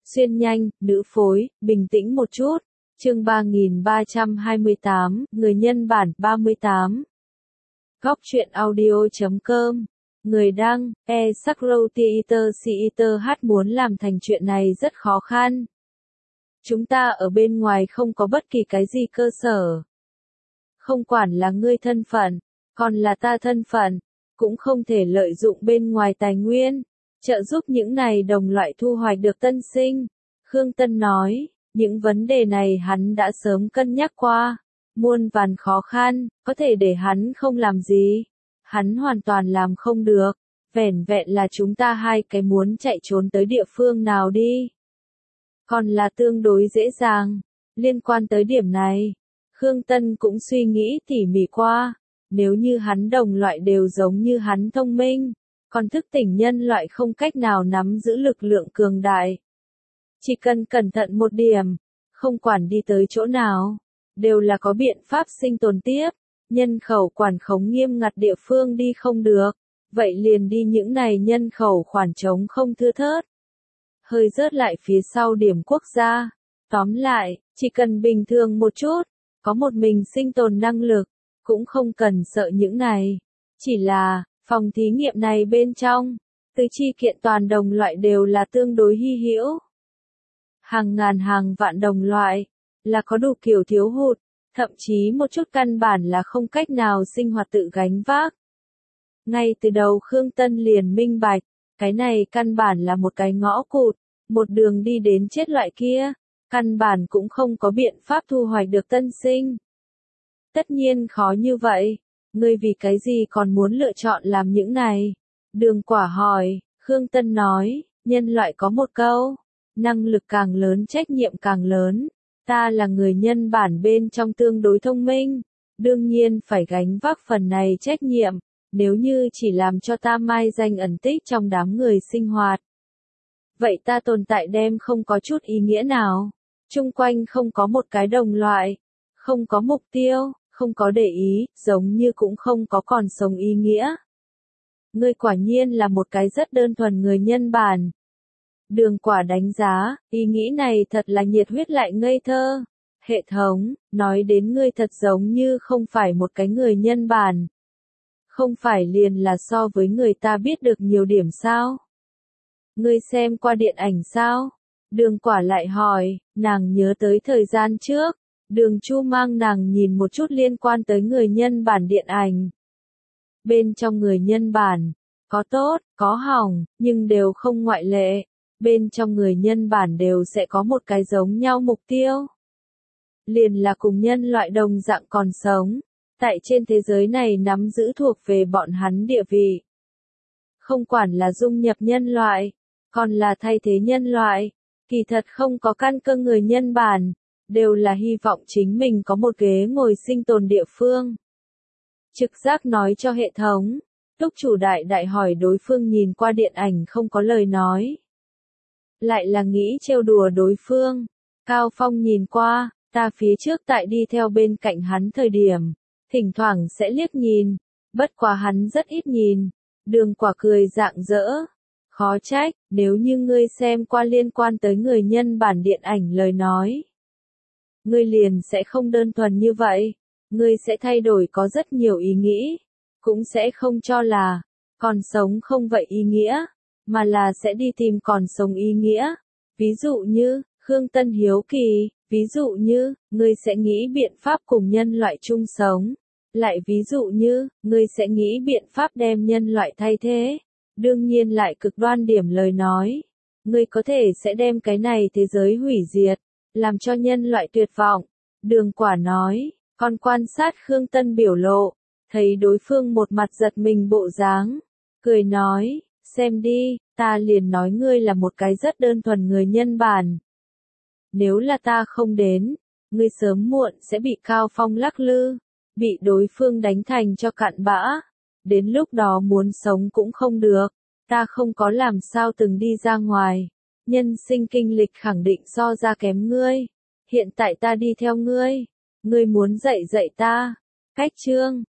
Xuyên nhanh, nữ phối, bình tĩnh một chút. Chương 3328, người nhân bản 38. Góc truyện audio.com. Người đăng, Sakrotheater muốn làm thành chuyện này rất khó khăn. Chúng ta ở bên ngoài không có bất kỳ cái gì cơ sở. Không quản là ngươi thân phận, còn là ta thân phận, cũng không thể lợi dụng bên ngoài tài nguyên, trợ giúp những này đồng loại thu hoạch được tân sinh. Khương Tân nói, những vấn đề này hắn đã sớm cân nhắc qua, muôn vàn khó khăn, có thể để hắn không làm gì. Hắn hoàn toàn làm không được, vẻn vẹn là chúng ta hai cái muốn chạy trốn tới địa phương nào đi. Còn là tương đối dễ dàng, liên quan tới điểm này, Khương Tân cũng suy nghĩ tỉ mỉ qua, nếu như hắn đồng loại đều giống như hắn thông minh, còn thức tỉnh nhân loại không cách nào nắm giữ lực lượng cường đại. Chỉ cần cẩn thận một điểm, không quản đi tới chỗ nào, đều là có biện pháp sinh tồn tiếp, nhân khẩu quản khống nghiêm ngặt địa phương đi không được, vậy liền đi những này nhân khẩu khoản trống không thưa thớt. Hơi rớt lại phía sau điểm quốc gia, tóm lại, chỉ cần bình thường một chút, có một mình sinh tồn năng lực, cũng không cần sợ những này. Chỉ là, phòng thí nghiệm này bên trong, từ chi kiện toàn đồng loại đều là tương đối hy hữu. Hàng ngàn hàng vạn đồng loại, là có đủ kiểu thiếu hụt, thậm chí một chút căn bản là không cách nào sinh hoạt tự gánh vác. Ngay từ đầu Khương Tân liền minh bạch, cái này căn bản là một cái ngõ cụt, một đường đi đến chết loại kia, căn bản cũng không có biện pháp thu hoạch được tân sinh. Tất nhiên khó như vậy, ngươi vì cái gì còn muốn lựa chọn làm những này? Đường Quả hỏi, Khương Tân nói, nhân loại có một câu, năng lực càng lớn trách nhiệm càng lớn, ta là người nhân bản bên trong tương đối thông minh, đương nhiên phải gánh vác phần này trách nhiệm, nếu như chỉ làm cho ta mai danh ẩn tích trong đám người sinh hoạt. Vậy ta tồn tại đem không có chút ý nghĩa nào, chung quanh không có một cái đồng loại, không có mục tiêu, không có để ý, giống như cũng không có còn sống ý nghĩa. Ngươi quả nhiên là một cái rất đơn thuần người nhân bản. Đường Quả đánh giá, ý nghĩ này thật là nhiệt huyết lại ngây thơ. Hệ thống, nói đến ngươi thật giống như không phải một cái người nhân bản. Không phải liền là so với người ta biết được nhiều điểm sao? Ngươi xem qua điện ảnh sao? Đường Quả lại hỏi, nàng nhớ tới thời gian trước, Đường Chu mang nàng nhìn một chút liên quan tới người nhân bản điện ảnh. Bên trong người nhân bản, có tốt, có hỏng, nhưng đều không ngoại lệ. Bên trong người nhân bản đều sẽ có một cái giống nhau mục tiêu. Liền là cùng nhân loại đồng dạng còn sống, tại trên thế giới này nắm giữ thuộc về bọn hắn địa vị. Không quản là dung nhập nhân loại, còn là thay thế nhân loại, kỳ thật không có căn cơ người nhân bản, đều là hy vọng chính mình có một ghế ngồi sinh tồn địa phương. Trực giác nói cho hệ thống, Túc Chủ đại hỏi đối phương nhìn qua điện ảnh không có lời nói. Lại là nghĩ trêu đùa đối phương. Cao Phong nhìn qua, ta phía trước tại đi theo bên cạnh hắn thời điểm, thỉnh thoảng sẽ liếc nhìn, bất quá hắn rất ít nhìn. Đường Quả cười rạng rỡ. Khó trách, nếu như ngươi xem qua liên quan tới người nhân bản điện ảnh lời nói. Ngươi liền sẽ không đơn thuần như vậy, ngươi sẽ thay đổi có rất nhiều ý nghĩ, cũng sẽ không cho là, còn sống không vậy ý nghĩa, mà là sẽ đi tìm còn sống ý nghĩa. Ví dụ như, Khương Tân hiếu kỳ, ví dụ như, ngươi sẽ nghĩ biện pháp cùng nhân loại chung sống, lại ví dụ như, ngươi sẽ nghĩ biện pháp đem nhân loại thay thế, đương nhiên lại cực đoan điểm lời nói, ngươi có thể sẽ đem cái này thế giới hủy diệt, làm cho nhân loại tuyệt vọng. Đường Quả nói, còn quan sát Khương Tân biểu lộ, thấy đối phương một mặt giật mình bộ dáng, cười nói, xem đi, ta liền nói ngươi là một cái rất đơn thuần người nhân bản. Nếu là ta không đến, ngươi sớm muộn sẽ bị Cao Phong lắc lư, bị đối phương đánh thành cho cặn bã, đến lúc đó muốn sống cũng không được, ta không có làm sao từng đi ra ngoài, nhân sinh kinh lịch khẳng định so ra kém ngươi, hiện tại ta đi theo ngươi, ngươi muốn dạy ta, cách chương.